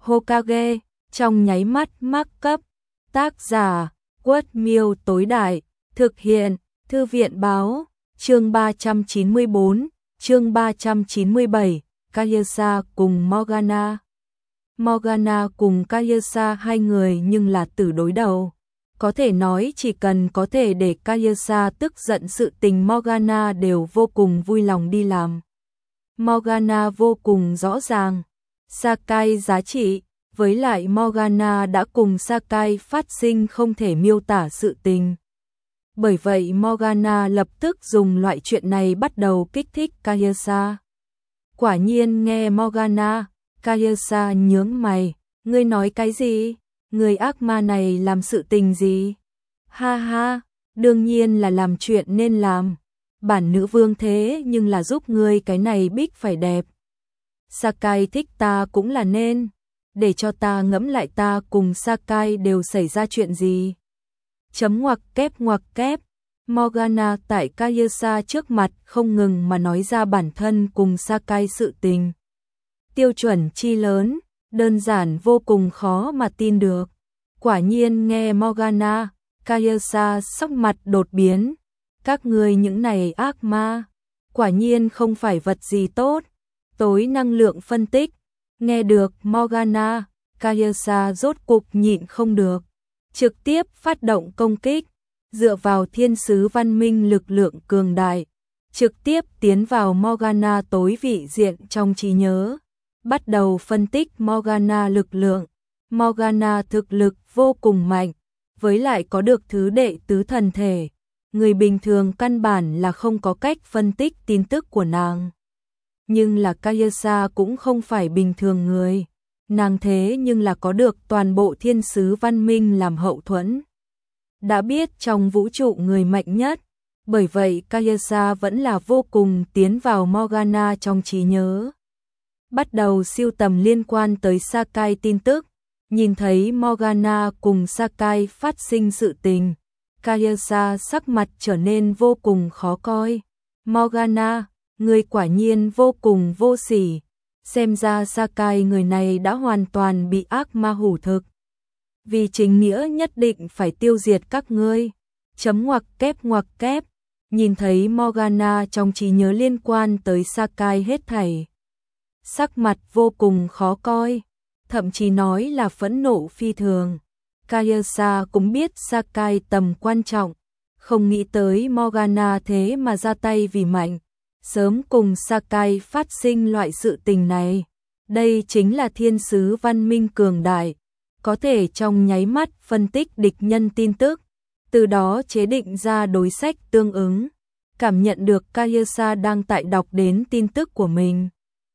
Hokage, trong nháy mắt mắc cấp. Tác giả, Quất Miêu tối đại, thực hiện, Thư viện báo, chương 394, chương 397, Kaiosha cùng Morgana. Morgana cùng Kaiosha hai người nhưng là tử đối đầu. Có thể nói chỉ cần có thể để Kaiosha tức giận sự tình Morgana đều vô cùng vui lòng đi làm. Morgana vô cùng rõ ràng Sakai giá trị, với lại Morgana đã cùng Sakai phát sinh không thể miêu tả sự tình. Bởi vậy Morgana lập tức dùng loại chuyện này bắt đầu kích thích Kaiosha. Quả nhiên nghe Morgana, Kaiosha nhướng mày, ngươi nói cái gì? Người ác ma này làm sự tình gì? Ha ha, đương nhiên là làm chuyện nên làm. Bản nữ vương thế nhưng là giúp ngươi cái này bích phải đẹp. Sakai thích ta cũng là nên. Để cho ta ngẫm lại ta cùng Sakai đều xảy ra chuyện gì. Chấm ngoặc kép. Morgana tại Kaiosha trước mặt không ngừng mà nói ra bản thân cùng Sakai sự tình. Tiêu chuẩn chi lớn, đơn giản vô cùng khó mà tin được. Quả nhiên nghe Morgana, Kaiosha sắc mặt đột biến. Các ngươi những này ác ma, quả nhiên không phải vật gì tốt. Tối năng lượng phân tích, nghe được Morgana, Kaiosha rốt cục nhịn không được. Trực tiếp phát động công kích, dựa vào thiên sứ văn minh lực lượng cường đại. Trực tiếp tiến vào Morgana tối vị diện trong trí nhớ. Bắt đầu phân tích Morgana lực lượng. Morgana thực lực vô cùng mạnh, với lại có được thứ đệ tứ thần thể. Người bình thường căn bản là không có cách phân tích tin tức của nàng. Nhưng là Kaiosha cũng không phải bình thường người. Nàng thế nhưng là có được toàn bộ thiên sứ văn minh làm hậu thuẫn. Đã biết trong vũ trụ người mạnh nhất. Bởi vậy Kaiosha vẫn là vô cùng tiến vào Morgana trong trí nhớ. Bắt đầu siêu tầm liên quan tới Sakai tin tức. Nhìn thấy Morgana cùng Sakai phát sinh sự tình. Kaiosha sắc mặt trở nên vô cùng khó coi. Morgana, người quả nhiên vô cùng vô sỉ. Xem ra Sakai người này đã hoàn toàn bị ác ma hủ thực. Vì chính nghĩa nhất định phải tiêu diệt các ngươi. Chấm ngoặc kép. Nhìn thấy Morgana trong trí nhớ liên quan tới Sakai hết thảy. Sắc mặt vô cùng khó coi. Thậm chí nói là phẫn nộ phi thường. Kaiosha cũng biết Sakai tầm quan trọng. Không nghĩ tới Morgana thế mà ra tay vì mạnh. Sớm cùng Sakai phát sinh loại sự tình này. Đây chính là thiên sứ văn minh cường đại. Có thể trong nháy mắt phân tích địch nhân tin tức. Từ đó chế định ra đối sách tương ứng. Cảm nhận được Kaiosha đang tại đọc đến tin tức của mình.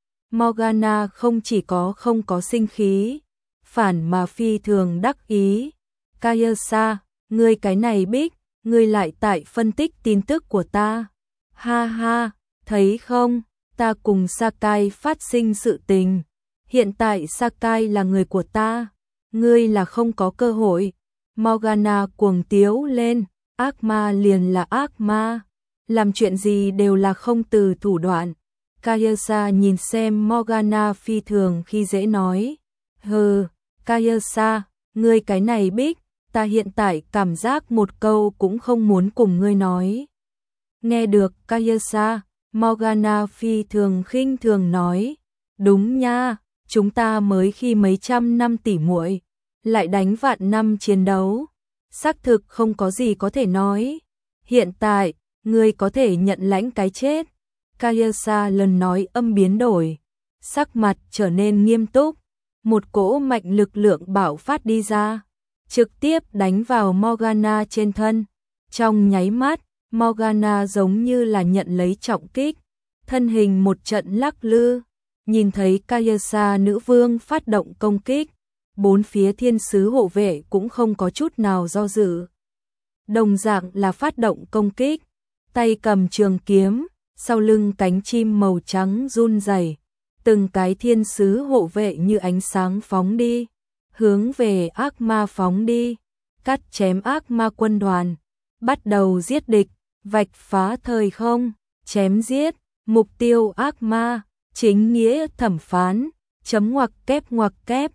Morgana không chỉ không có sinh khí. Phản mà phi thường đắc ý. Kaiosha, ngươi cái này bích, ngươi lại tại phân tích tin tức của ta. Ha ha, thấy không, ta cùng Sakai phát sinh sự tình. Hiện tại Sakai là người của ta, ngươi là không có cơ hội. Morgana cuồng tiếu lên, ác ma liền là ác ma. Làm chuyện gì đều là không từ thủ đoạn. Kaiosha nhìn xem Morgana phi thường khi dễ nói. Hừ, Kaiosha, ngươi cái này bích, ta hiện tại cảm giác một câu cũng không muốn cùng ngươi nói. Nghe được Kaiosha, Morgana phi thường khinh thường nói. Đúng nha, chúng ta mới khi mấy trăm năm tỉ muội, lại đánh vạn năm chiến đấu. Xác thực không có gì có thể nói. Hiện tại, ngươi có thể nhận lãnh cái chết. Kaiosha lần nói âm biến đổi. Sắc mặt trở nên nghiêm túc. Một cỗ mạnh lực lượng bạo phát đi ra. Trực tiếp đánh vào Morgana trên thân. Trong nháy mắt, Morgana giống như là nhận lấy trọng kích. Thân hình một trận lắc lư. Nhìn thấy Kaiosha nữ vương phát động công kích. Bốn phía thiên sứ hộ vệ cũng không có chút nào do dự. Đồng dạng là phát động công kích. Tay cầm trường kiếm. Sau lưng cánh chim màu trắng run rẩy. Từng cái thiên sứ hộ vệ như ánh sáng phóng đi. Hướng về ác ma phóng đi. Cắt chém ác ma quân đoàn. Bắt đầu giết địch. Vạch phá thời không. Chém giết. Mục tiêu ác ma. Chính nghĩa thẩm phán. Chấm ngoặc kép.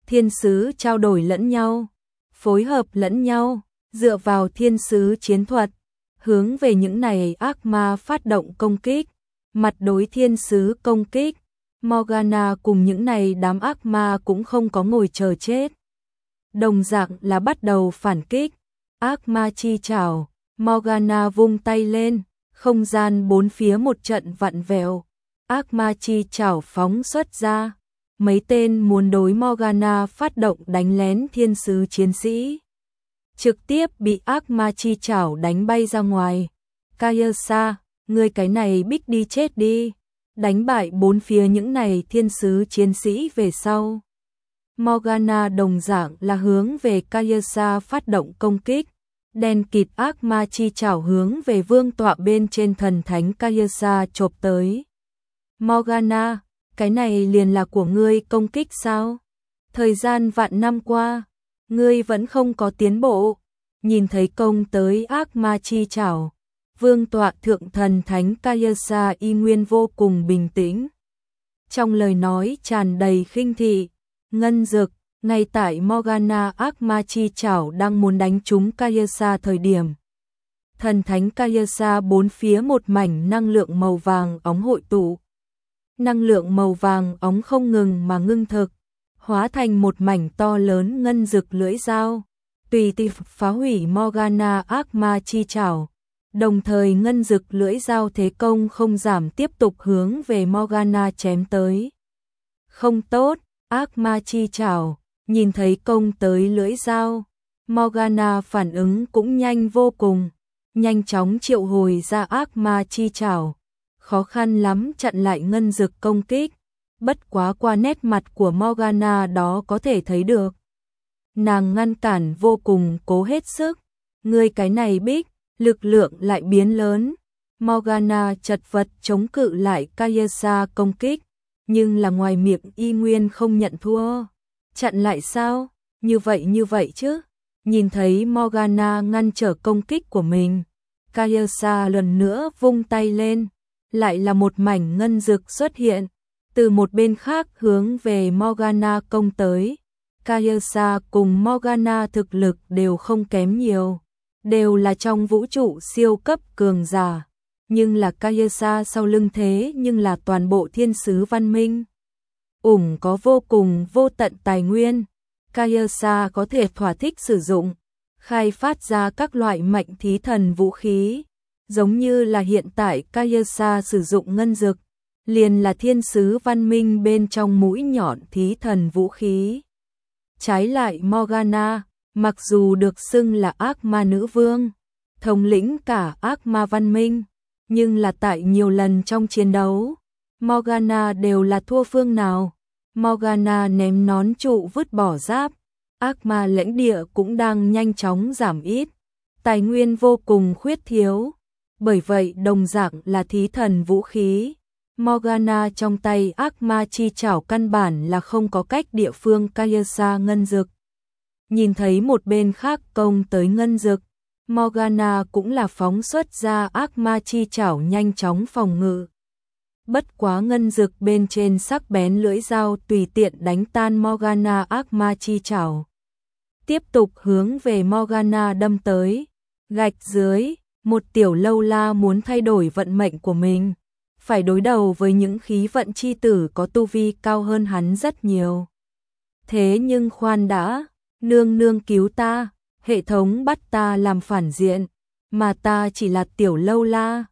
thiên sứ trao đổi lẫn nhau, phối hợp lẫn nhau, dựa vào thiên sứ chiến thuật, hướng về những này ác ma phát động công kích, mặt đối thiên sứ công kích. Morgana cùng những này đám ác ma cũng không có ngồi chờ chết. Đồng dạng là bắt đầu phản kích, ác ma chi chảo, Morgana vung tay lên, không gian bốn phía một trận vặn vẹo, ác ma chi chảo phóng xuất ra, mấy tên muốn đối Morgana phát động đánh lén thiên sứ chiến sĩ. Trực tiếp bị ác ma chi chảo đánh bay ra ngoài. Kaiasa, ngươi cái này bích đi chết đi. Đánh bại bốn phía những này thiên sứ chiến sĩ về sau. Morgana đồng dạng là hướng về Kaiasa phát động công kích. Đen kịt ác ma chi chảo hướng về vương tọa bên trên thần thánh Kaiasa chộp tới. Morgana, cái này liền là của ngươi công kích sao? Thời gian vạn năm qua, ngươi vẫn không có tiến bộ. Nhìn thấy công tới ác ma chi chảo, vương tọa thượng thần thánh Kaiasa y nguyên vô cùng bình tĩnh. Trong lời nói tràn đầy khinh thị, ngân dực, ngay tại Morgana ác ma chi chảo đang muốn đánh trúng Kaiasa thời điểm. Thần thánh Kaiasa bốn phía một mảnh năng lượng màu vàng óng hội tụ. Năng lượng màu vàng óng không ngừng mà ngưng thực, hóa thành một mảnh to lớn ngân dực lưỡi dao, tùy tiện phá hủy Morgana ác ma chi chảo. Đồng thời ngân dực lưỡi dao thế công không giảm tiếp tục hướng về Morgana chém tới. Không tốt, ác ma chi chảo, nhìn thấy công tới lưỡi dao, Morgana phản ứng cũng nhanh vô cùng, nhanh chóng triệu hồi ra ác ma chi chảo, khó khăn lắm chặn lại ngân dực công kích, bất quá qua nét mặt của Morgana đó có thể thấy được. Nàng ngăn cản vô cùng cố hết sức, ngươi cái này bích, lực lượng lại biến lớn. Morgana chật vật chống cự lại Kaiasa công kích, nhưng là ngoài miệng y nguyên không nhận thua. Chặn lại sao? Như vậy chứ. Nhìn thấy Morgana ngăn trở công kích của mình, Kaiasa lần nữa vung tay lên, lại là một mảnh ngân dực xuất hiện, từ một bên khác hướng về Morgana công tới. Kaiasa cùng Morgana thực lực đều không kém nhiều, đều là trong vũ trụ siêu cấp cường giả, nhưng là Kaiasa sau lưng thế nhưng là toàn bộ thiên sứ văn minh. Có vô cùng vô tận tài nguyên, Kaiasa có thể thỏa thích sử dụng, khai phát ra các loại mạnh thí thần vũ khí, giống như là hiện tại Kaiasa sử dụng ngân dực, liền là thiên sứ văn minh bên trong mũi nhọn thí thần vũ khí. Trái lại Morgana, mặc dù được xưng là ác ma nữ vương, thống lĩnh cả ác ma văn minh, nhưng là tại nhiều lần trong chiến đấu, Morgana đều là thua phương nào. Morgana ném nón trụ vứt bỏ giáp, ác ma lãnh địa cũng đang nhanh chóng giảm ít, tài nguyên vô cùng khuyết thiếu, bởi vậy đồng dạng là thí thần vũ khí. Morgana trong tay ác ma chi chảo căn bản là không có cách địa phương Kaiasa ngân dực. Nhìn thấy một bên khác công tới ngân dực, Morgana cũng là phóng xuất ra ác ma chi chảo nhanh chóng phòng ngự. Bất quá ngân dực bên trên sắc bén lưỡi dao tùy tiện đánh tan Morgana ác ma chi chảo. Tiếp tục hướng về Morgana đâm tới. Gạch dưới, một tiểu lâu la muốn thay đổi vận mệnh của mình, phải đối đầu với những khí vận chi tử có tu vi cao hơn hắn rất nhiều. Thế nhưng khoan đã, nương nương cứu ta, hệ thống bắt ta làm phản diện, mà ta chỉ là tiểu lâu la,